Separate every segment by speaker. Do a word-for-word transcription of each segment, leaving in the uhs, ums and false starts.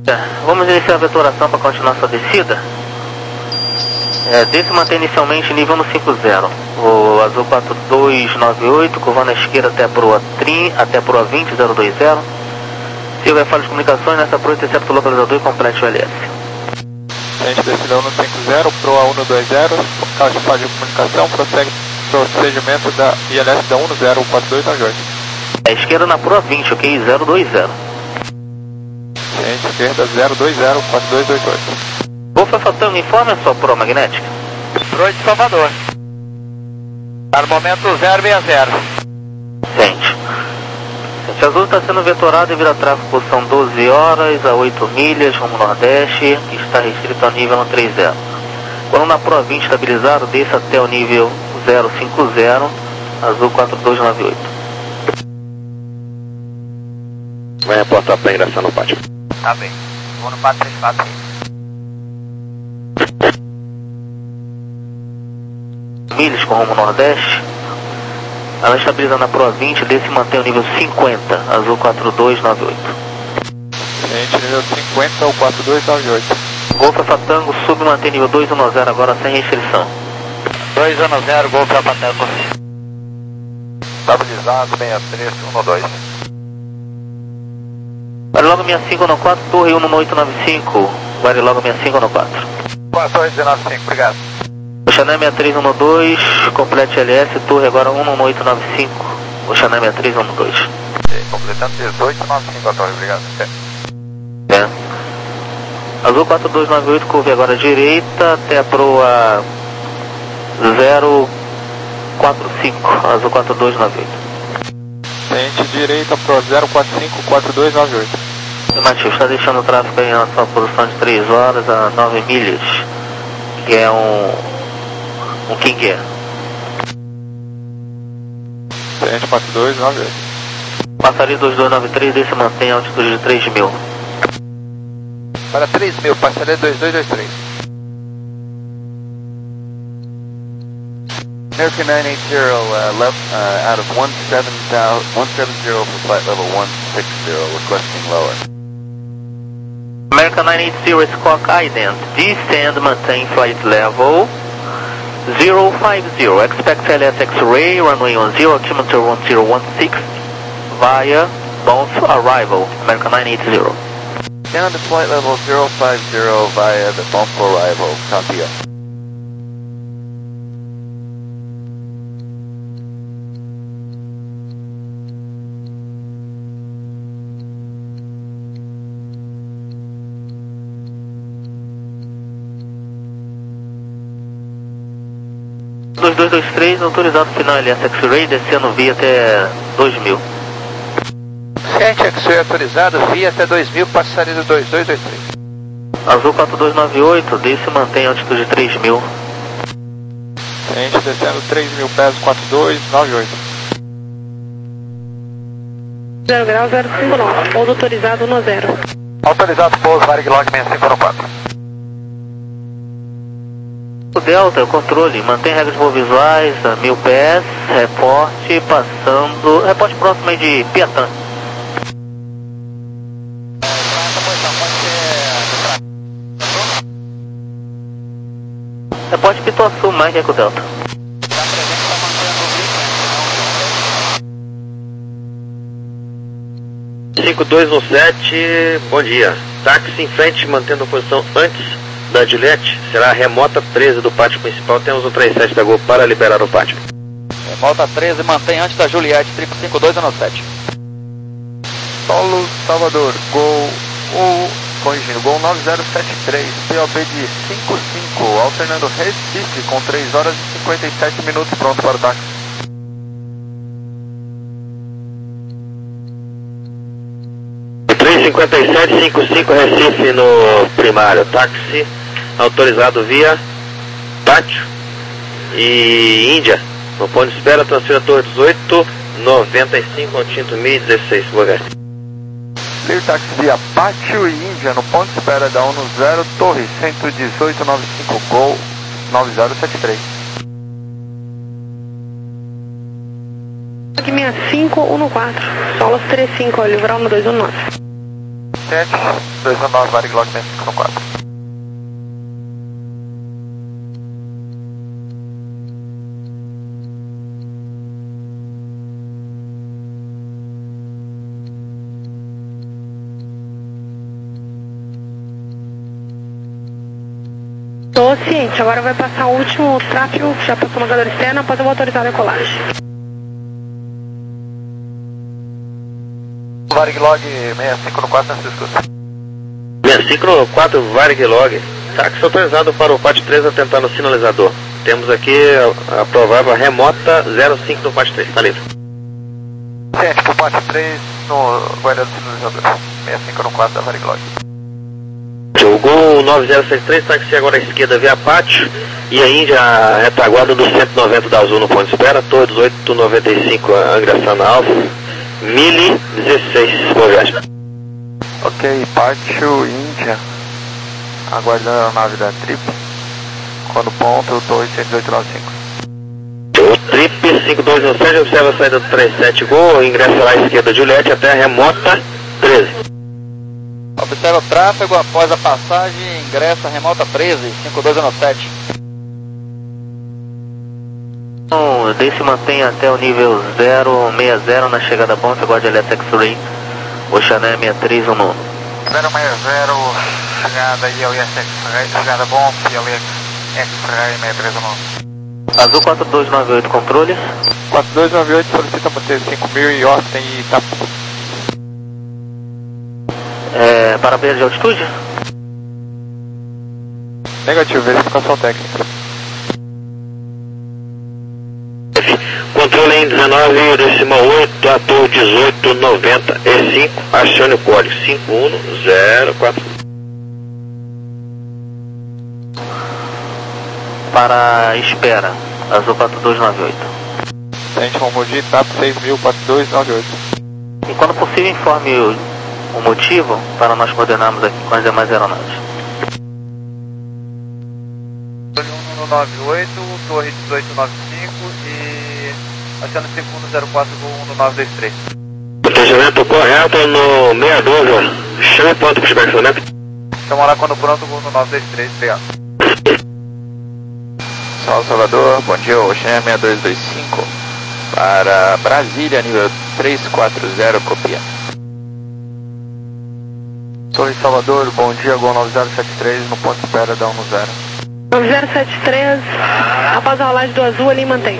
Speaker 1: É, vamos iniciar a vetoração para continuar sua descida. É, desce mantém inicialmente nível no cinco zero. O azul quatro dois nove oito, curvando à esquerda até a proa trim, até a proa vinte zero dois zero. Se houver falha de comunicações, nessa proa intercepta o localizador e complete o L S.
Speaker 2: Gente, descida no cinco zero, proa um dois zero, caso de falha de comunicação, prossegue procedimento da I L S da um zero quatro dois nove oito.
Speaker 1: À esquerda na proa vinte, ok? zero dois zero.
Speaker 2: Gente, esquerda zero dois zero quatro dois oito oito.
Speaker 1: Golfa Fatango, informe a sua proa magnética.
Speaker 3: Proa de Salvador. Armamento zero seis zero.
Speaker 1: Gente. Gente, azul está sendo vetorado devido a tráfego posição doze horas a oito milhas, rumo nordeste, que está restrito ao nível três zero. Quando na proa vinte estabilizado, desça até o nível zero cinco zero, azul quatro dois nove oito.
Speaker 4: Vai reportar para ingressar no pátio.
Speaker 3: Tá bem. Vou no quatro três quatro.
Speaker 1: Milhas com rumo nordeste. Ela estabiliza na proa vinte, desce e mantém o nível cinquenta, azul quatro dois nove oito.
Speaker 2: Gente, nível cinquenta ou quatro dois nove oito.
Speaker 1: Golfa Fatango, sub mantém nível dois um zero agora sem restrição.
Speaker 3: dois um zero, Golfa Fatango. Estabilizado, seis três um dois.
Speaker 1: Varilogo sessenta e cinco no quatro, torre um oito nove cinco. Varilogo sessenta e cinco no quatro.
Speaker 3: quatro oito nove cinco, obrigado.
Speaker 1: Oxané sessenta e três um dois, complete L S, torre agora um oito nove cinco. Oxané sessenta e três um dois.
Speaker 3: Completando dezoito nove cinco a torre, obrigado.
Speaker 1: É. Azul quatro dois nove oito, curve agora à direita até a proa zero quatro cinco, azul quatro dois nove oito.
Speaker 2: Gente, direita pro zero quatro cinco quatro dois nove oito.
Speaker 1: Matheus, está deixando o tráfego aí na sua posição de três horas a nove milhas, que é um, um King Air.
Speaker 2: Gente, quatro dois nove oito.
Speaker 1: Passaria dois dois nove três, desse mantém a altitude de três mil.
Speaker 3: Para três mil, passaria dois dois dois três.
Speaker 5: American nine eight zero, uh, left, uh, out of one seven zero for flight level one six zero, requesting lower.
Speaker 1: American nine eight zero, Squawk Ident, descend, maintain flight level zero five zero, expect L S X-ray, runway one zero, altimeter one zero one six, via bounce arrival, American nine eight zero.
Speaker 5: Down to flight level zero five zero via the bump arrival, copy up.
Speaker 1: dois dois dois três, autorizado final L S X-ray, descendo via até dois mil.
Speaker 3: Gente, X-ray autorizado, via até dois mil, passaria do dois dois dois três.
Speaker 1: Azul quatro dois nove oito, desce e mantém a altitude de três mil.
Speaker 2: Gente, descendo três mil pés, quatro dois nove oito.
Speaker 6: zero grau zero cinco nove, pouso autorizado no zero.
Speaker 3: Autorizado, pouso, Varig Log sessenta e cinco no quatro.
Speaker 1: O Delta, o controle, mantém regras de voo visuais a mil pés, reporte passando, reporte próximo aí de Piatã. Reporte Pituaçu, mais que é com o Delta.
Speaker 4: cinco dois um sete, bom dia. Táxi em frente, mantendo a posição antes da Juliette, será a remota treze do pátio principal. Temos o trinta e sete da Gol para liberar o pátio.
Speaker 3: Remota treze, mantém antes da Juliette, triplo cinco dois um sete.
Speaker 5: Solo Salvador, Gol, o, corrigindo, Gol nove zero sete três, P O B de cinco cinco, alternando Recife com três horas e cinquenta e sete minutos, pronto para o táxi.
Speaker 4: três cinquenta e sete cinquenta e cinco Recife no primário, táxi autorizado via pátio e Índia, no ponto de espera, transfira torre dezoito noventa e cinco, Altinto mil dezesseis, Bogar.
Speaker 5: Clear táxi via pátio e Índia, no ponto de espera da um zero, torre cento e dezoito noventa e cinco, Gol nove zero sete três.
Speaker 6: sessenta e cinco, um no quatro, Solos trinta e cinco, livrar um dois um nove.
Speaker 5: sete, dois um nove, Varig Log seis cinco quatro.
Speaker 6: Tô ciente, agora vai passar o último tráfego, já passou o navegador externo, após eu vou autorizar a decolagem.
Speaker 5: Varig Log seis cinco quatro, Francisco.
Speaker 4: seis cinco quatro, Varig Log. Táxi autorizado para o P A T três atentar no sinalizador. Temos aqui a, a provável remota zero cinco no P A T três, tá livre.
Speaker 5: Ciente, pro P A T três no guarda do sinalizador. seis cinco quatro da Varig Log.
Speaker 4: O Gol nove zero sete três, táxi agora à esquerda via Pátio e a Índia a retaguarda do cento e noventa da Azul no ponto de espera, Torre dezoito noventa e cinco ingressando na Alfa, Mili dezesseis, boa viagem.
Speaker 5: Ok, Pátio, Índia, aguardando a nave da Trip, quando ponto, Torre cento e dezoito noventa e cinco.
Speaker 4: O Trip cinco dois um sete observa a saída do trinta e sete Gol, ingressa lá à esquerda Juliette até a remota treze.
Speaker 3: Observa o tráfego após a passagem, ingressa remota treze, cinco dois um sete.
Speaker 1: Então, desse mantém até o nível zero seis zero na chegada a ponte, agora de L S X-Ray, Oxané seis três um nove.
Speaker 5: zero seis zero, chegada I L S X-Ray, chegada bom, I L S X-Ray seis três um nove.
Speaker 1: Azul quatro dois nove oito, controle.
Speaker 2: quatro dois nove oito solicita manter cinco mil e Austin e Itapu.
Speaker 1: É, para beira de altitude?
Speaker 2: Negativo, verificação técnica.
Speaker 4: Controle em dezenove, decimal oito, a torre dezoito noventa e cinco, acione o código cinco um zero quatro.
Speaker 1: Para espera, Azul quatro dois nove oito.
Speaker 2: Ciente, Romodi, T A P seis mil, quatro dois nove oito.
Speaker 1: E quando possível informe o, o motivo para nós coordenarmos aqui com as demais aeronaves.
Speaker 5: um um nove oito, Torre dezoito noventa e cinco e acione cinco um zero quatro um nove dois três.
Speaker 4: Protegimento correto no seis doze, chame ponto para inspecionamento.
Speaker 5: Estamos lá quando pronto, um nove dois três, obrigado. Salve Salvador, bom dia, Oxané seis dois dois cinco para Brasília, nível três quatro zero, copia. Torre Salvador, bom dia, Gol nove zero sete três no ponto de espera da um zero.
Speaker 6: nove zero sete três, após a rolagem do Azul ali mantém.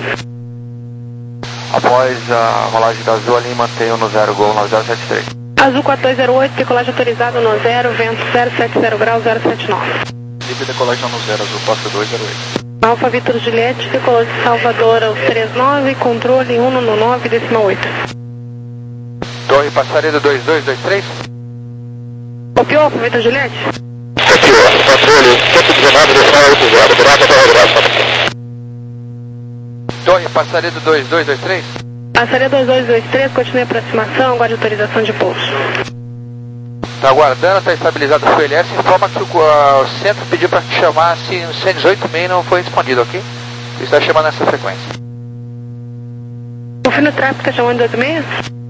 Speaker 5: Após a rolagem da Azul ali, mantém um zero, Gol nove zero sete três.
Speaker 6: Azul quatro dois zero oito, decolagem autorizado no zero, vento zero sete zero graus zero sete nove.
Speaker 2: Livre decolagem no zero, Azul quatro dois zero oito.
Speaker 6: Alfa Vitor Juliette, decolou de Salvador aos trinta e nove, controle um no nove, decimal oito.
Speaker 3: Torre passaredo dois dois dois três.
Speaker 6: Copiou, Alfa Vitor Juliette?
Speaker 4: Copiou, controle cento e dezenove, decimal oito zero, graça para graça.
Speaker 3: Torre passaredo dois dois dois três.
Speaker 6: Passaria dois dois dois três, continue a aproximação, aguarde autorização de pouso.
Speaker 3: Está aguardando, está estabilizado o L S. Informa que o, uh, o centro pediu para te chamar se no cento e dezoito meio não foi respondido, ok? Ele está chamando nessa frequência.
Speaker 6: O fim do tráfego está chamando de oito seis?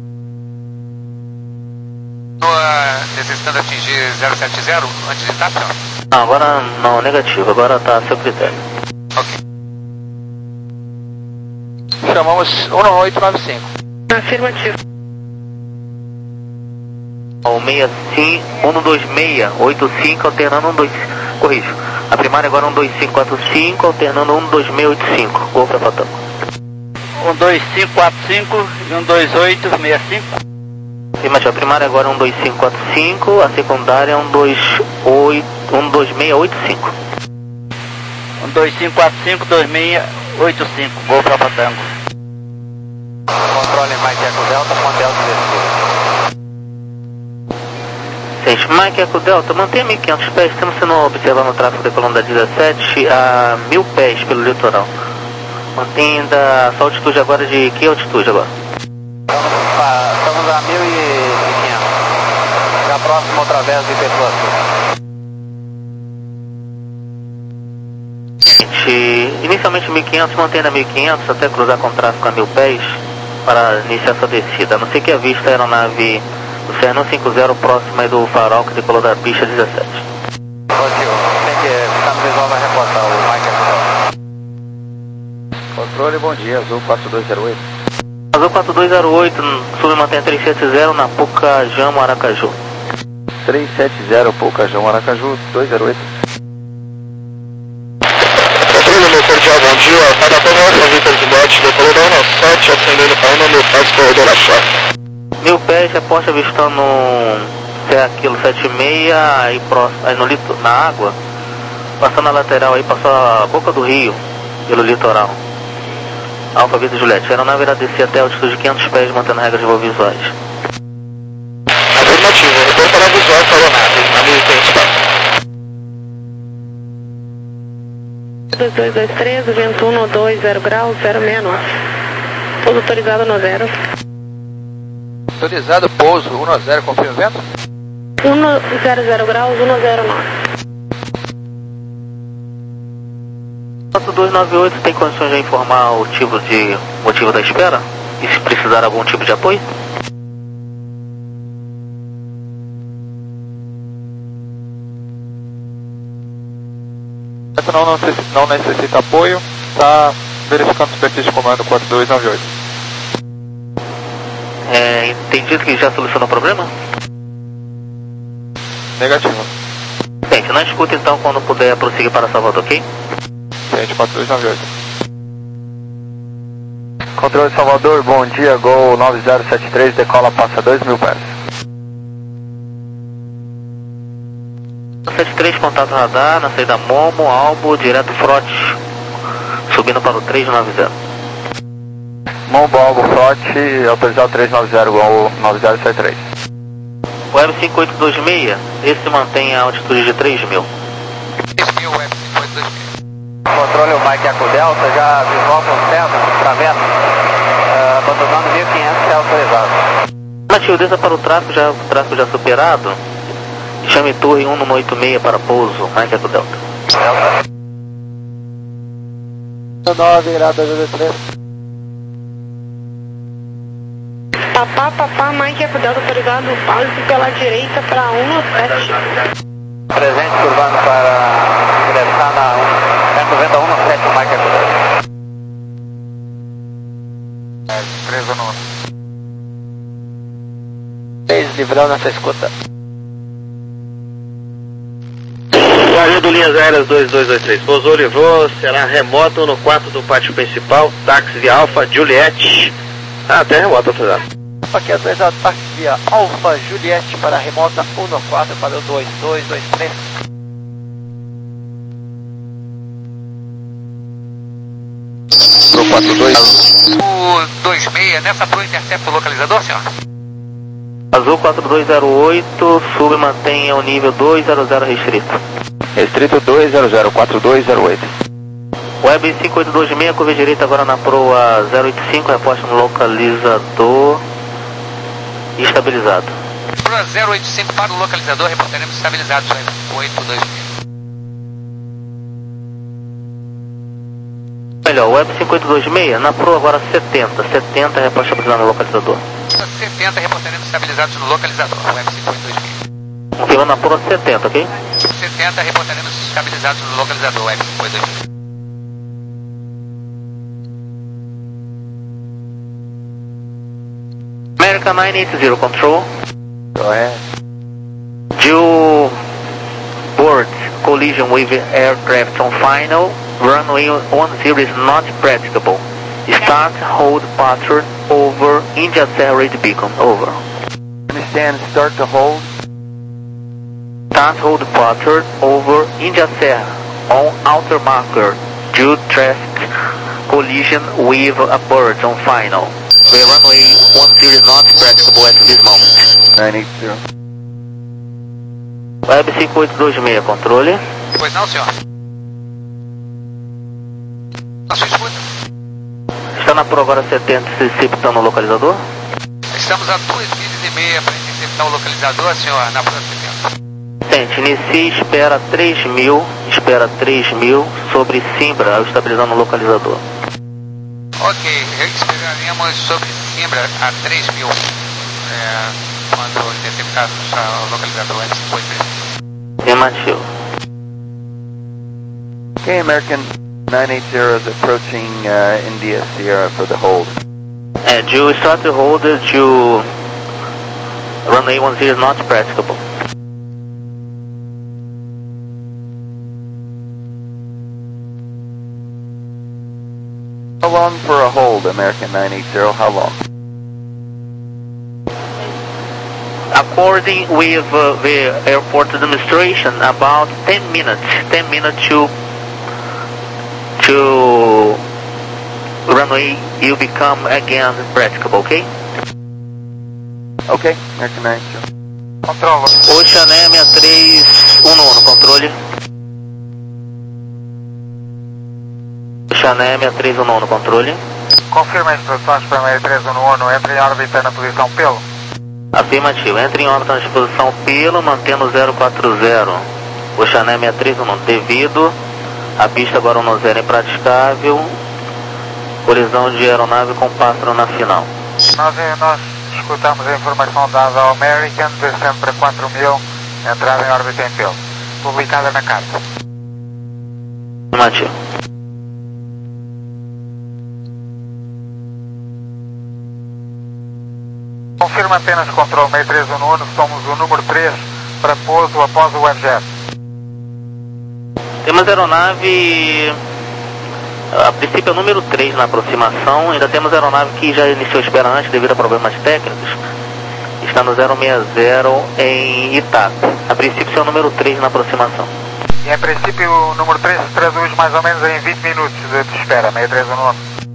Speaker 3: Uh, necessitando atingir zero sete zero antes de estar, senhor?
Speaker 1: Não, agora não, negativo, agora está a seu critério.
Speaker 3: Ok. Chamamos um oito nove cinco.
Speaker 6: Afirmativo.
Speaker 1: O seis cinco, um dois seis oito cinco, alternando um dois, corrijo. A primária agora um dois cinco quatro cinco, alternando um dois seis oito cinco. Gol para Patango.
Speaker 3: um dois cinco quatro cinco e um dois oito seis cinco.
Speaker 1: Afirmativo, a primária agora um dois cinco quatro cinco, a secundária um dois seis oito cinco.
Speaker 3: um dois cinco quatro cinco, dois seis oito cinco. Gol para Patango.
Speaker 5: Controle Mike Eco Delta, com Delta descida.
Speaker 1: Gente, Mike Eco Delta, mantenha mil e quinhentos pés, estamos sendo observando o tráfego decolando da dezessete a mil pés pelo litoral. Mantenha ainda essa altitude agora de que altitude agora?
Speaker 5: Estamos a mil e quinhentos. Já próximo outra vez de Petroaçu.
Speaker 1: Gente, inicialmente mil e quinhentos, mantenha mil e quinhentos até cruzar com o tráfego a mil pés para iniciar sua descida. A não ser que a vista a aeronave O Serrano cinquenta, próximo aí do farol que decolou da pista dezessete.
Speaker 3: Positivo, tem que ficar no visual, vai reportar o Mike.
Speaker 5: Controle, bom dia, Azul quatro dois zero oito.
Speaker 1: Azul quatro dois zero oito, submantenha três sete zero na Pucajamo, Aracaju.
Speaker 5: três sete zero, Pucajamo, Aracaju, dois zero oito.
Speaker 7: Controle, meu cordial, bom dia. Cada turma, Alfa Vitor de Bote, decolou da Ana sete, acendendo para uma mil pés, corredor achado.
Speaker 1: Mil pés, reporte avistando aquilo sete seis, aí, próximo, aí no lito, na água, passando a lateral aí, passou a boca do rio, pelo litoral. Alfa Vitor Juliette, a aeronave irá descer até a altitude de quinhentos pés, mantendo regras de voo visuais.
Speaker 7: Afirmativo, retorno para visual para a aeronave, a mil e quinhentos pés.
Speaker 6: dois dois dois três, vento um dois zero graus, zero seis nove. Pouso autorizado no zero.
Speaker 3: Autorizado, pouso um zero, confirma o vento?
Speaker 6: um zero zero graus, um zero nove.
Speaker 1: quatro dois nove oito tem condições de informar o tipo de motivo da espera? E se precisar algum tipo de apoio?
Speaker 2: Não, não, necessita, não necessita apoio, está verificando os perfis de comando quatro dois nove oito.
Speaker 1: É, entendido que já solucionou o problema?
Speaker 2: Negativo.
Speaker 1: Gente, não escuta então quando puder prosseguir para Salvador, ok?
Speaker 2: Gente, quatro dois nove oito.
Speaker 5: Controle Salvador, bom dia, Gol nove zero sete três, decola, passa dois mil pés.
Speaker 1: setenta e três, contato radar, na saída Momo, Albo, direto Frote, subindo para o trezentos e noventa.
Speaker 5: Mombo, Albo, Frote, autorizado trezentos e noventa, Gol nove zero sete três.
Speaker 1: Web cinco oito dois seis, esse mantém a altitude de três mil.
Speaker 3: três mil, Web cinco oito dois seis.
Speaker 8: Controle o Mike Eco Delta, já visual conserva, travessa, uh, abandonando mil e quinhentos, é autorizado.
Speaker 1: Nativo, desça para o tráfego, já, o tráfego já superado. Chame torre um no oito seis para pouso, Mike Eco Delta.
Speaker 8: Delta. nove, irá dois dois três.
Speaker 6: Papá, papá, Mike Eco Delta autorizado, pause pela direita para um sete.
Speaker 8: Presente curvando para ingressar na noventa um sete, o Mike Eco Delta.
Speaker 3: É, três ou não.
Speaker 8: três, livrão nessa escuta.
Speaker 4: Guarda linhas aéreas dois dois dois três, pousou, livrou, será remoto no quarto do pátio principal, táxi via Alfa Juliette. Ah, até remoto autorizado.
Speaker 8: Aqui autorizado, táxi via Alfa Juliette para a remota um quatro para o dois dois dois três.
Speaker 5: Pro quatro dois.
Speaker 3: O dois seis, nessa pro intercepto localizador, senhor?
Speaker 1: Azul quatro dois zero oito, sub mantenha o nível dois zero zero restrito.
Speaker 5: Restrito dois zero zero, quatro dois zero oito.
Speaker 1: Web cinco oito dois seis, curva direita agora na proa zero oito cinco, reposta no localizador estabilizado.
Speaker 3: Proa zero oito cinco para o localizador, reportaremos estabilizados, Web oito dois seis.
Speaker 1: Melhor, Web cinco oito dois seis, na proa agora setenta, setenta, reposta estabilizado no localizador.
Speaker 3: setenta, reportaremos estabilizados no localizador, Web cinco oito dois seis.
Speaker 1: Confirmando na proa setenta, ok?
Speaker 3: setenta, reportaremos estabilizados no localizador, Web cinco oito dois seis.
Speaker 1: American nine eight zero, control.
Speaker 5: Go ahead.
Speaker 1: Due board collision with aircraft on final, runway one zero is not practicable. Start hold pattern over India Serra Rate Beacon, over.
Speaker 5: Understand, start to hold.
Speaker 1: Start hold pattern over India Serra on outer marker due traffic collision with a bird on final. The runway one zero is not practicable at this moment.
Speaker 5: nine eight zero.
Speaker 1: Web cinco oito dois seis, controle.
Speaker 3: Pois não, senhor? Na sua escuta.
Speaker 1: Está na proa agora setenta, interceptando o localizador.
Speaker 3: Estamos a duas milhas e meia para interceptar o localizador, senhor, na proa setenta.
Speaker 1: Gente, inicie, espera três mil, espera três mil sobre Simbra, ao estabilizando o localizador.
Speaker 3: Ok, esperaremos sobre Simbra a três mil. É, quando identificar o localizador antes foi preso.
Speaker 1: Afirmativo.
Speaker 5: Okay, American nine eighty is approaching uh, India Sierra for the hold.
Speaker 1: É, Jill, start the hold, Jill, runway one zero is not practicable.
Speaker 5: How long for a hold, American nine eighty? How long?
Speaker 1: According with uh, the airport administration, about ten minutes. ten minutes to to runway you become again practicable, okay?
Speaker 5: Okay, American nine eighty.
Speaker 3: Controlo.
Speaker 1: Oceané sessenta e três um no controle. Oceané sessenta e três um no controle.
Speaker 3: Confirma as instruções para sessenta e três um no, entre em órbita na posição pelo.
Speaker 1: Afirmativo, entre em órbita na disposição pelo, mantendo zero quatro zero. Oceané sessenta e três um devido. A pista agora um zero impraticável. Colisão de aeronave com pássaro na final.
Speaker 3: Nós, nós escutamos a informação dada ao American, descendo para quatro mil, entrada em órbita em pelo. Publicada na carta.
Speaker 1: Afirmativo.
Speaker 3: Confirma apenas controle sessenta e três um no, somos o número três para pouso após o webjet.
Speaker 1: Temos aeronave, a princípio é o número três na aproximação, ainda temos aeronave que já iniciou espera antes devido a problemas técnicos, está no zero seis zero em Itaco, a princípio é o número três na aproximação.
Speaker 3: E em princípio o número três se traduz mais ou menos em vinte minutos de, de espera, sessenta e três um no.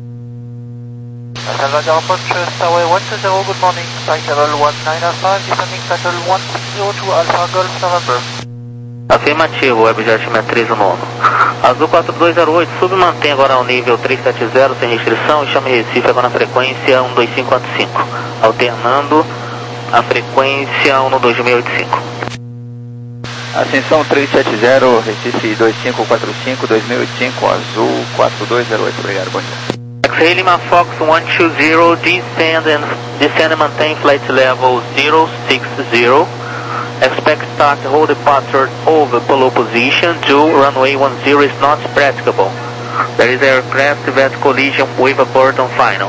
Speaker 9: Canada Airport, Tower one two zero, good morning, flight level one nine five, descending shuttle one six zero to Alpha Golf November.
Speaker 1: Afirmativo, Webjet sessenta e três um no. Azul quatro dois zero oito, submantém agora ao nível três sete zero sem restrição e chame Recife agora na frequência um dois cinco quatro cinco, alternando a frequência um dois seis oito cinco.
Speaker 10: Ascensão três sete zero, Recife dois cinco quatro cinco, dois seis oito cinco, Azul quatro dois zero oito, obrigado, bom dia.
Speaker 1: X-Ray Lima Fox one two zero, descend and, descend and maintain flight level zero six zero. Expect start hold departure over polo position to runway one zero is not practicable. There is aircraft that collision with a bird on final.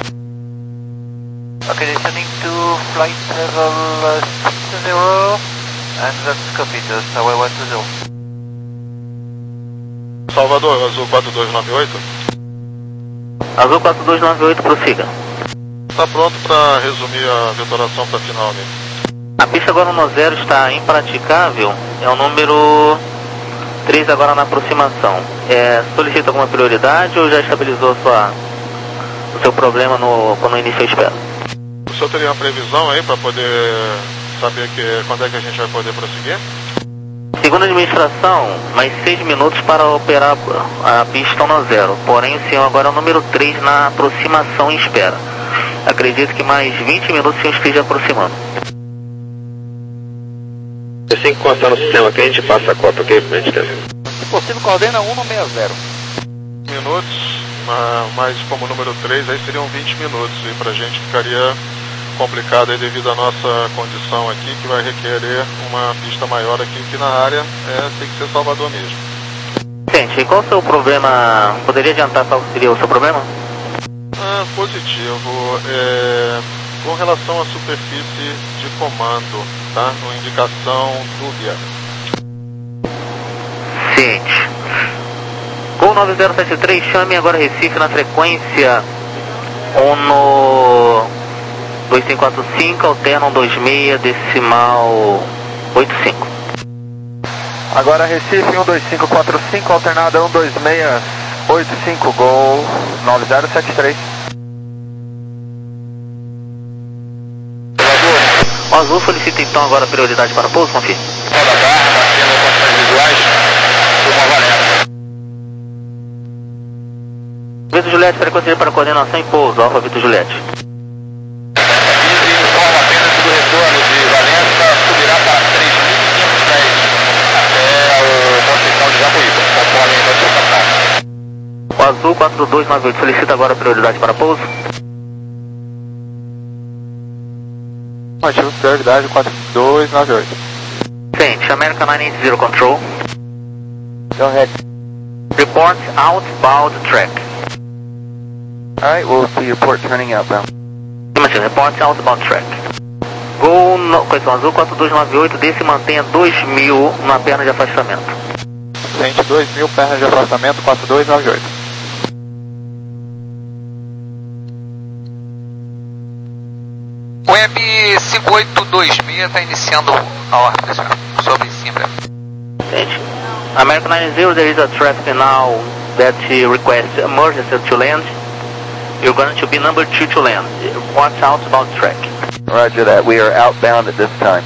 Speaker 9: Okay, descending to flight level uh, six zero, and that's copied, uh, Tower one two zero.
Speaker 7: Salvador, Azul quatro dois nove oito.
Speaker 1: Azul quatro dois nove oito, prossiga.
Speaker 7: Está pronto para resumir a vetoração para a final, amigo.
Speaker 1: A pista agora um zero está impraticável, é o número três agora na aproximação. É, solicita alguma prioridade ou já estabilizou sua, o seu problema no, quando iniciou a espera?
Speaker 7: O senhor teria uma previsão aí para poder saber que, quando é que a gente vai poder prosseguir?
Speaker 1: Segundo a administração, mais seis minutos para operar a pista um zero. Porém, o senhor agora é o número três na aproximação em espera. Acredito que mais vinte minutos o senhor esteja aproximando.
Speaker 4: Assim que constar no sistema aqui, a gente passa a cota, ok? Pra gente ter.
Speaker 3: Se possível, coordena um no sessenta.
Speaker 7: Minutos, mas como número três, aí seriam vinte minutos. E pra gente ficaria complicado aí devido à nossa condição aqui, que vai requerer uma pista maior aqui, que na área é, tem que ser Salvador mesmo.
Speaker 1: Gente, e qual o seu problema? Poderia adiantar qual seria o seu problema?
Speaker 7: Ah, positivo. É, com relação à superfície de comando, tá? Uma indicação dúbia.
Speaker 1: Ciente. Gol nove zero sete três, chame agora Recife na frequência um no dois cinco quatro cinco, alterna um dois seis, decimal oito cinco.
Speaker 5: Agora Recife um dois cinco quatro cinco, alternada um dois seis oito cinco, Gol nove zero sete três.
Speaker 1: O Azul solicita então agora prioridade para pouso, confia.
Speaker 4: Toda a barra, batendo condições visuais, uma valendo.
Speaker 1: Vitor Juliette, frequência para coordenação e pouso, Alfa Vitor Juliette.
Speaker 4: Informa apenas do retorno de Valença, subirá para três mil e quinhentos pés até o Conceição de Jacuíba, conforme notificação.
Speaker 1: O Azul quatro dois nove oito solicita agora prioridade para pouso.
Speaker 2: Ativo prioridade quatro dois nove oito.
Speaker 1: Sente, American nine eight zero control.
Speaker 10: Go ahead.
Speaker 1: Report outbound track.
Speaker 10: Alright, we'll see your port turning outbound.
Speaker 1: Imagina, report outbound track. Gol, no, questão azul quatro dois nove oito, desce e mantenha dois mil na perna de afastamento.
Speaker 2: Sente dois mil, perna de afastamento quatro dois nove oito.
Speaker 3: Web cinco oito dois seis está iniciando a órbita, senhor. Sobre Simbra.
Speaker 1: Sente. American nine zero, there is a traffic now that requests emergency to land. You're going to be number two to land. Watch outbound track.
Speaker 10: Roger that. We are outbound at this time.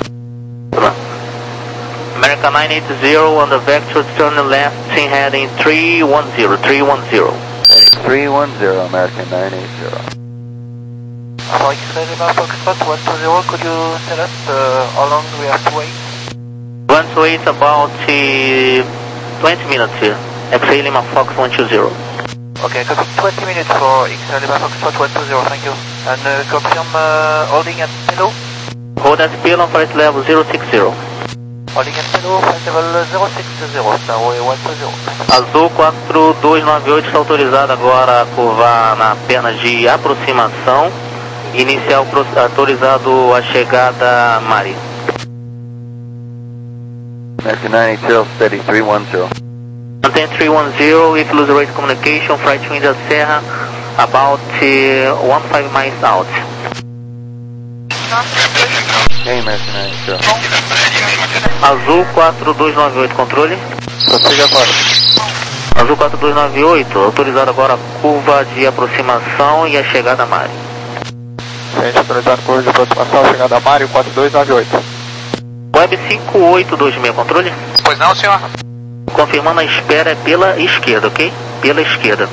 Speaker 1: American nine eight zero on the vector, turn left, heading three one zero, three one zero.
Speaker 10: three one zero, American nine eight zero.
Speaker 9: For X-ray Lima Foxtrot one two zero, could you tell us uh, how long we have to wait?
Speaker 1: We want to wait about uh, twenty minutes here. X-ray Lima Fox one two zero.
Speaker 9: Okay, copy twenty minutes for X-ray Lima Foxtrot one two zero, thank you. And uh, confirm uh, holding at Pelo?
Speaker 1: Hold at Pelo on flight level zero six zero.
Speaker 9: Holding at Pelo, flight level zero six zero, Starway one two zero.
Speaker 1: Azul quatro dois nove oito está autorizado agora a curvar na perna de aproximação. Inicial autorizado a chegada Mari.
Speaker 10: American nine eight zero, steady three one zero.
Speaker 1: Maintain three one zero, if lose rate communication, flight to India Serra, about uh, one five miles out.
Speaker 10: Okay, American nine eight zero.
Speaker 1: Azul quatro dois nove oito, controle.
Speaker 2: Prossiga agora.
Speaker 1: Azul quatro dois nove oito, autorizado agora a curva de aproximação e a chegada Mari.
Speaker 2: Sente autorizado curva de aproximação, chegada a Mário quatro dois nove oito.
Speaker 1: Web cinco oito dois seis, controle.
Speaker 3: Pois não, senhor?
Speaker 1: Confirmando a espera é pela esquerda, ok? Pela esquerda.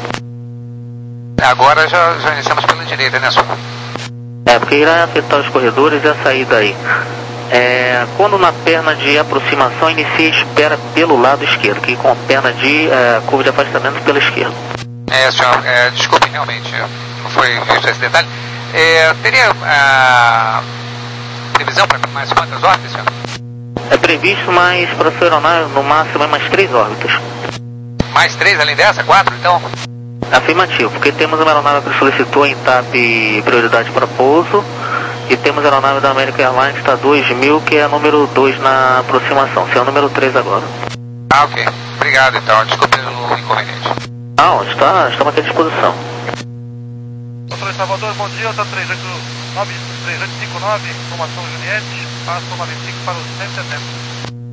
Speaker 3: Agora já, já iniciamos pela direita, né, senhor?
Speaker 1: É, porque irá afetar os corredores e a saída aí. É, quando na perna de aproximação, inicia a espera pelo lado esquerdo, que com a perna de é, curva de afastamento pela esquerda.
Speaker 3: É, senhor, é, desculpe, realmente, não foi visto esse detalhe. É, teria a previsão para mais quantas órbitas, senhor?
Speaker 1: É previsto, mas para sua aeronave, no máximo, é mais três órbitas.
Speaker 3: Mais três além dessa? Quatro, então?
Speaker 1: Afirmativo, porque temos uma aeronave que solicitou em T A P prioridade para pouso e temos a aeronave da American Airlines que está dois mil, que é a número dois na aproximação, se é o número três agora.
Speaker 3: Ah, ok. Obrigado, então. Desculpe o inconveniente.
Speaker 1: Não, está, estamos aqui à disposição.
Speaker 11: Controle Salvador, bom dia, tá três oito nove, três oito cinco nove, informação Juliette, passo nove cinco para o cento e setenta.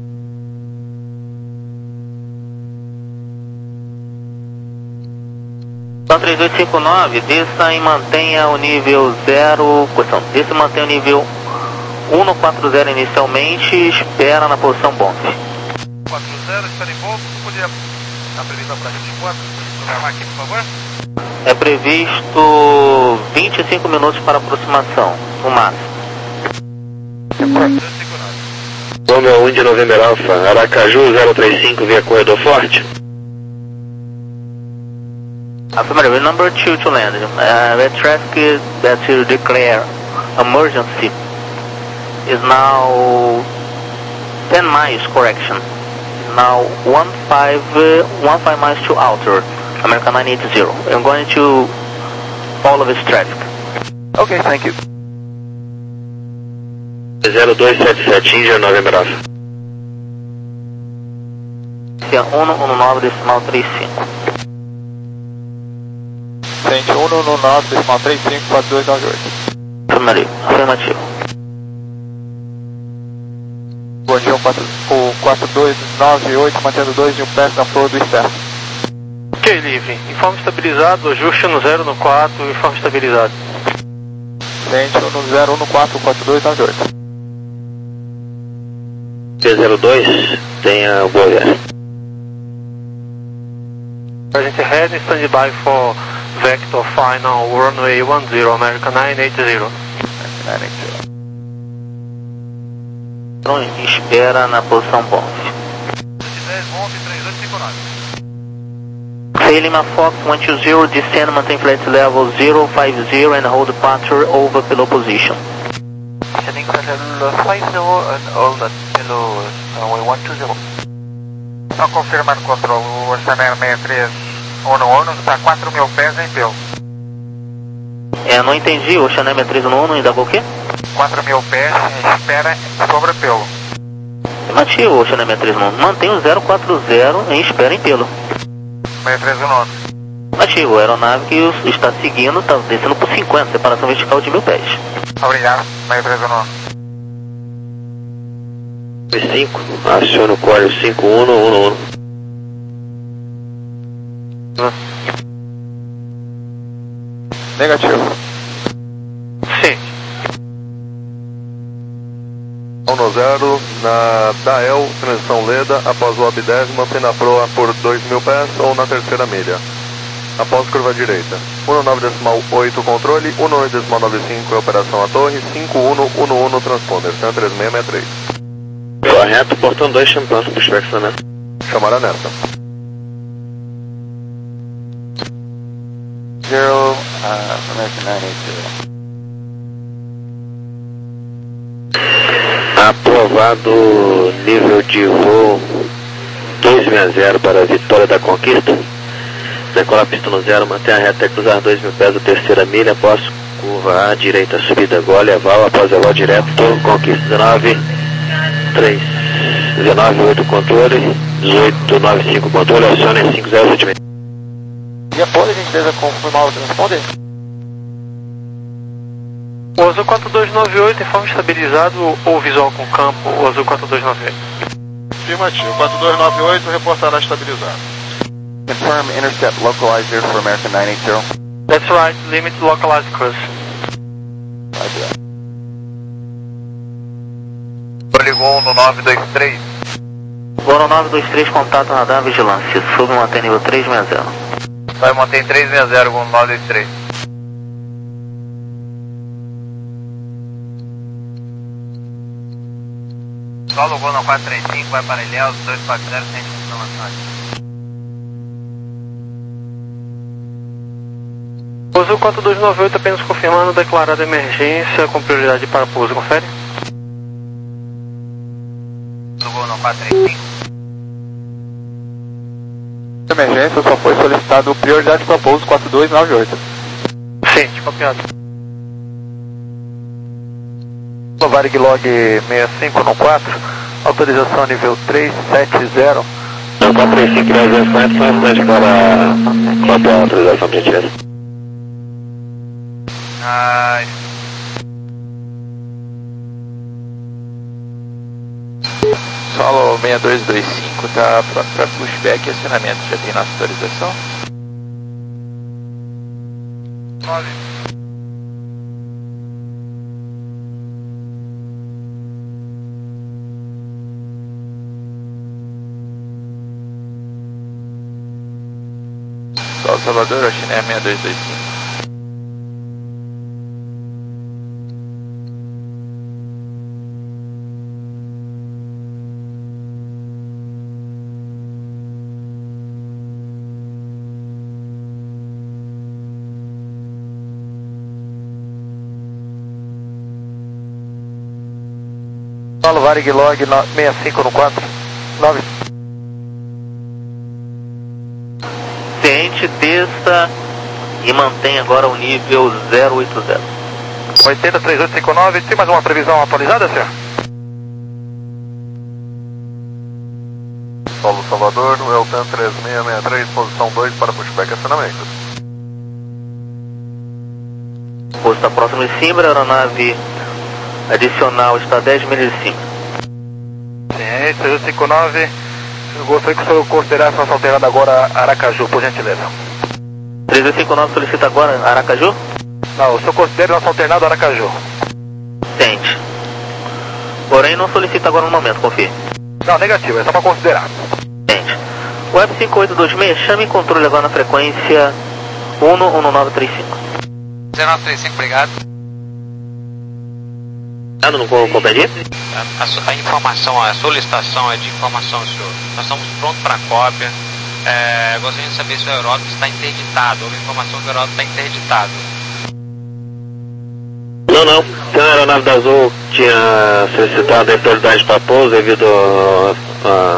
Speaker 1: Então três oito cinco nove, desça e mantenha o nível zero, questão, desça e mantenha o nível um no quatro zero inicialmente, espera na posição bomb.
Speaker 11: quatro zero, espera em voo, podia estar previsto para a gente quatro, programar aqui, por favor?
Speaker 1: É previsto vinte e cinco minutos para aproximação, no máximo.
Speaker 4: Romeo um de November Alpha, Aracaju zero três cinco via corredor forte.
Speaker 1: Affirmative, number two to land. Uh, the traffic that you declare emergency is now ten miles, correction. Now one five, uh, one five miles to outer. American nine eight zero. I'm going to follow this traffic.
Speaker 10: Okay, thank you.
Speaker 4: zero dois sete sete, India, November Alpha.
Speaker 1: um um nove decimal três cinco.
Speaker 2: Sente um um nove decimal três cinco, quatro dois nove oito.
Speaker 1: Afirmativo. Afirmativo.
Speaker 2: Bom dia, o quatro dois nove oito, mantendo dois e um perto na flor do externo.
Speaker 12: Ok, livre. Informe estabilizado, ajuste no zero no quatro, informe estabilizado.
Speaker 2: Sente um no zero um no quatro, quatro dois nove oito.
Speaker 4: P zero dois, tenha boa viagem.
Speaker 12: Present head, standby for vector final runway one zero, American nine eight zero.
Speaker 10: nine eight zero.
Speaker 1: Então, espera na posição bomb. Lima Fox one two zero, descend, maintain flight level zero five zero and hold departure over below position.
Speaker 9: Descending Shuttle five zero and hold at below runway one two zero.
Speaker 11: Só confirmando o controle, o Oceaner sessenta e três Uno Uno está a quatro mil pés em pelo.
Speaker 1: É, não entendi, o Oceaner sessenta e três no Uno ainda o quê?
Speaker 11: quatro mil pés, espera sobre pelo.
Speaker 1: Manteve o Oceaner sessenta e três no Uno, mantém o zero quatro zero em espera em pelo.
Speaker 11: sessenta e três Uno Uno.
Speaker 1: Ativo, a aeronave que está seguindo, está descendo por cinquenta, separação vertical de mil pés.
Speaker 11: Obrigado, sessenta e três Uno Uno.
Speaker 4: cinco, aciona o Core cinco Uno Uno Uno.
Speaker 2: Negativo.
Speaker 12: Sim.
Speaker 7: Uno zero, na Dael, transição Leda, após o Ob dez, mantém na proa por dois mil pés ou na terceira milha. Após curva direita. um nove decimal oito controle, um oito decimal noventa e cinco é operação à torre, cinco Uno Uno Uno transponder, cento e três seis sessenta e três.
Speaker 4: Correto, portão dois, chamando para o pushback também.
Speaker 7: Chamada nessa.
Speaker 10: Zero, uh, American nine eight zero.
Speaker 4: Aprovado nível de voo dois seis zero para a Vitória da Conquista. Decola a pista no zero, mantém a reta e cruzar dois mil pés da terceira milha, após curva à direita, subida gole, aval, após aval direto, Conquista dezenove, três, dezenove, oito controle, dezoito, nove cinco controle, acione cinco zero sete seis.
Speaker 3: E após a gentileza confirmar o transponder?
Speaker 12: O Azul quatro dois nove oito, informe estabilizado ou visual com campo, o Azul quatro dois nove oito.
Speaker 7: Afirmativo, quatro dois nove oito reportará estabilizado.
Speaker 10: Confirm intercept localized here for American nine eight zero.
Speaker 12: That's right, limit localized cruise.
Speaker 11: Poligão no nove dois três.
Speaker 1: Goro nove dois três, contato radar vigilância, sub mantém nível três seis zero.
Speaker 11: Vai manter três seis zero com nove dois três. Solo Gol no quatro três cinco, vai para Ilhéus, dois quatro zero, sem função na
Speaker 12: O Azul quatro dois nove oito apenas confirmando declarada emergência com prioridade para pouso, confere?
Speaker 11: Solo Gol no quatro três cinco.
Speaker 2: Emergência só foi solicitado prioridade para pouso quatro dois nove oito.
Speaker 12: Sim, copiado.
Speaker 3: Varig log sessenta e cinco no quatro, autorização nível três sete zero.
Speaker 4: quatro três cinco, dez zero quatro, são instantes para copiar a autorização de gentileza.
Speaker 11: Ai.
Speaker 10: Solo seis dois dois cinco está para pushback e acionamento. Já tem nossa autorização?
Speaker 11: nove.
Speaker 10: Solo Salvador, Oceaner seis dois dois cinco.
Speaker 3: Solo Varig log sessenta e cinco no quatro, nove.
Speaker 1: Ciente, desça e mantém agora o nível zero oito zero.
Speaker 11: oitenta, três oito cinco nove, tem mais uma previsão atualizada, senhor?
Speaker 7: Solo Salvador, no Eltan três seis seis três, posição dois para pushback e acionamento.
Speaker 1: O posto está próximo de Simbra, a aeronave adicional está a dez milhas de Simbra.
Speaker 11: Sim, três oito cinco nove, eu gostaria que o senhor considerasse nossa alternativa agora Aracaju, por gentileza.
Speaker 1: três oito cinco nove solicita agora Aracaju?
Speaker 11: Não, o senhor considera nosso alternado Aracaju.
Speaker 1: Tente. Porém, não solicita agora no momento, confie.
Speaker 11: Não, negativo, é só para considerar.
Speaker 1: Tente. O F cinco oito dois seis, chame em controle agora na frequência um um nove três cinco.
Speaker 8: zero nove três cinco, obrigado.
Speaker 4: Ah, não compreendi?
Speaker 8: A, a, a informação, a solicitação é de informação, senhor. Nós estamos prontos para a cópia. É, gostaria de saber se o aeródromo está interditado. Houve informação que o aeródromo está interditado.
Speaker 4: Não, não. Então a aeronave da Azul tinha solicitado a autoridade para pouso devido a